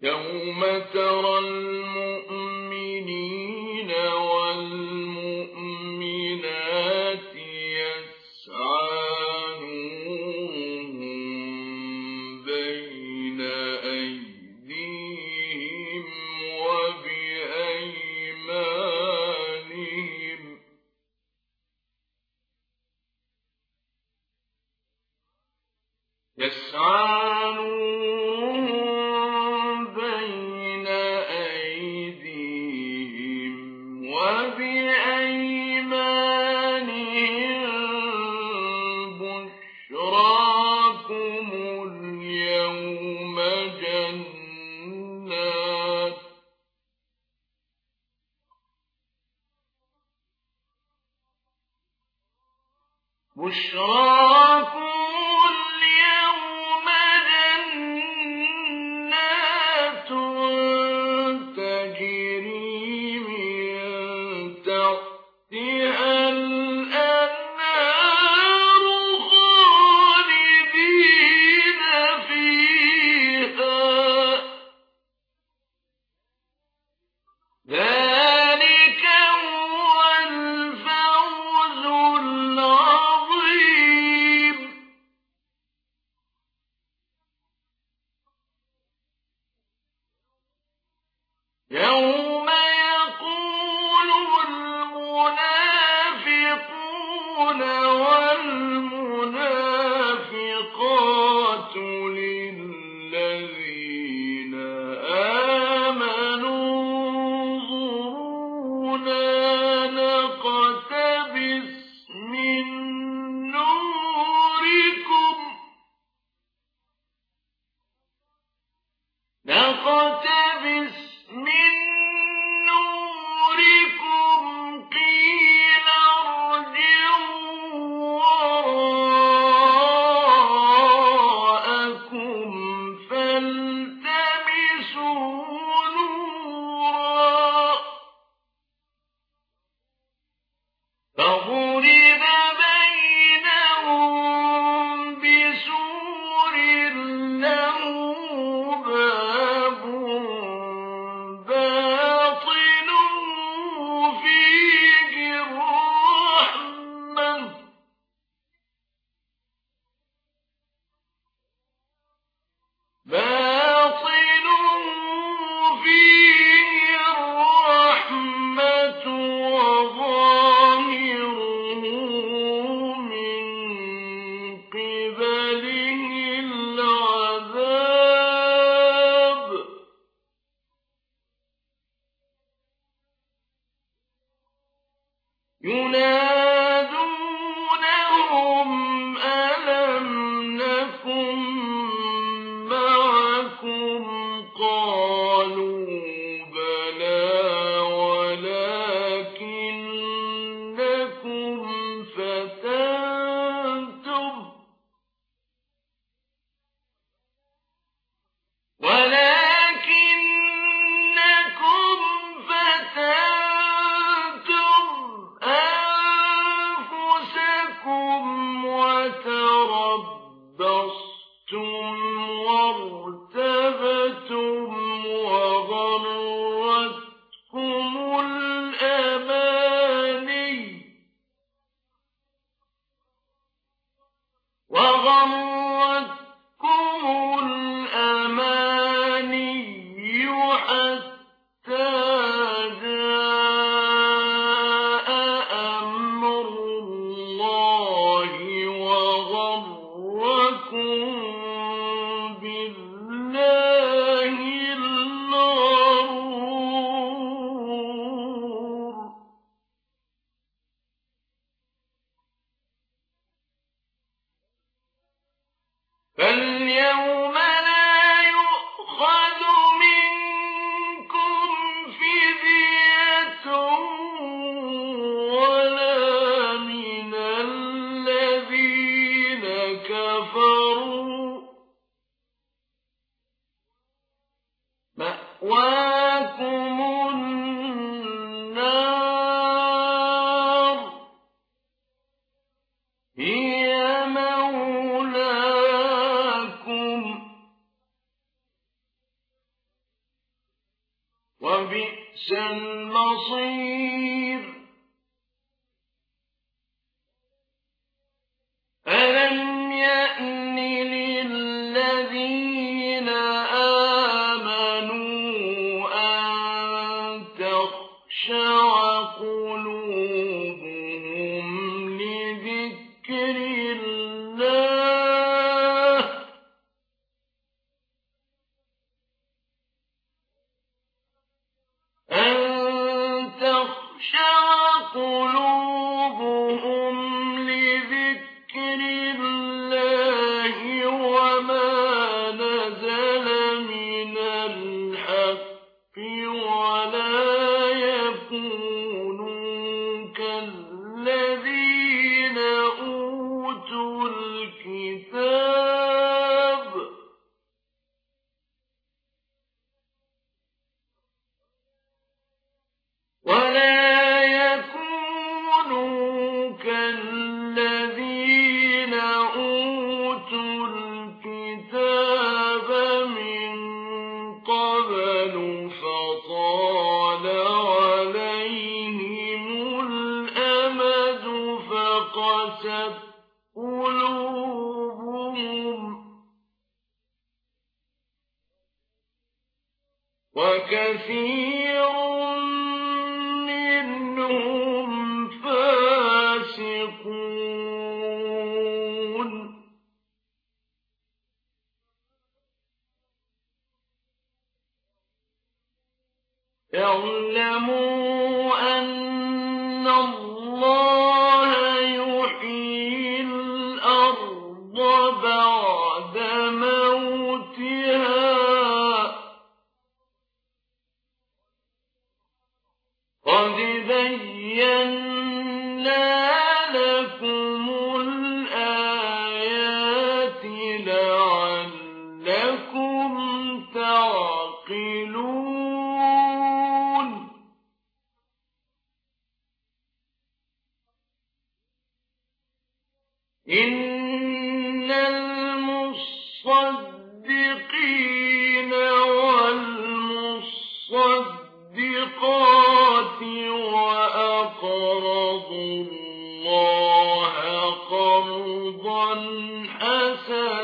يوم ترى المؤمنين والمؤمنات يسعى نورهم بين أيديهم وبأيمانهم بشراكم اليوم جنات تجري من تحتها الأنهار خالدين فيها ذلك هو الفوز العظيم. يوم يقول المنافقون والمنافقات للذين آمنوا انظرونا نقتبس من نوركم قيل ارجعوا وراءكم فالتمسوا نورا فضرب بينهم بسور له باب باطنه فيه الرحمة وظاهره من قبله العذاب ينادونهم ألم نكن معكم قالوا بلى ولكنكم فتنتم أنفسكم وتربصتم وارتبتم وغرتكم الأماني حتى جاء أمر الله وغركم بالله الغرور. فاليوم لا يؤخذ منكم فدية ولا من الذين كفروا مأواكم النار هي مولاكم وبئس المصير ألم يأن للذين آمنوا أن تخشع قلوبهم لذكر الله أن تخشع قلوبهم لذكر الله وما نزل من الحق ولا يكونوا كالذين أوتوا الكتاب من قبل فطال عليهم الأمد فقست قلوبهم وكثير منهم فاسقون اعلموا أن الله يحيي الأرض بعد موتها قد بينا لكم الآيات لعلكم تعقلون إن المصدقين والمصدقات وأقرضوا الله قرضا حسنا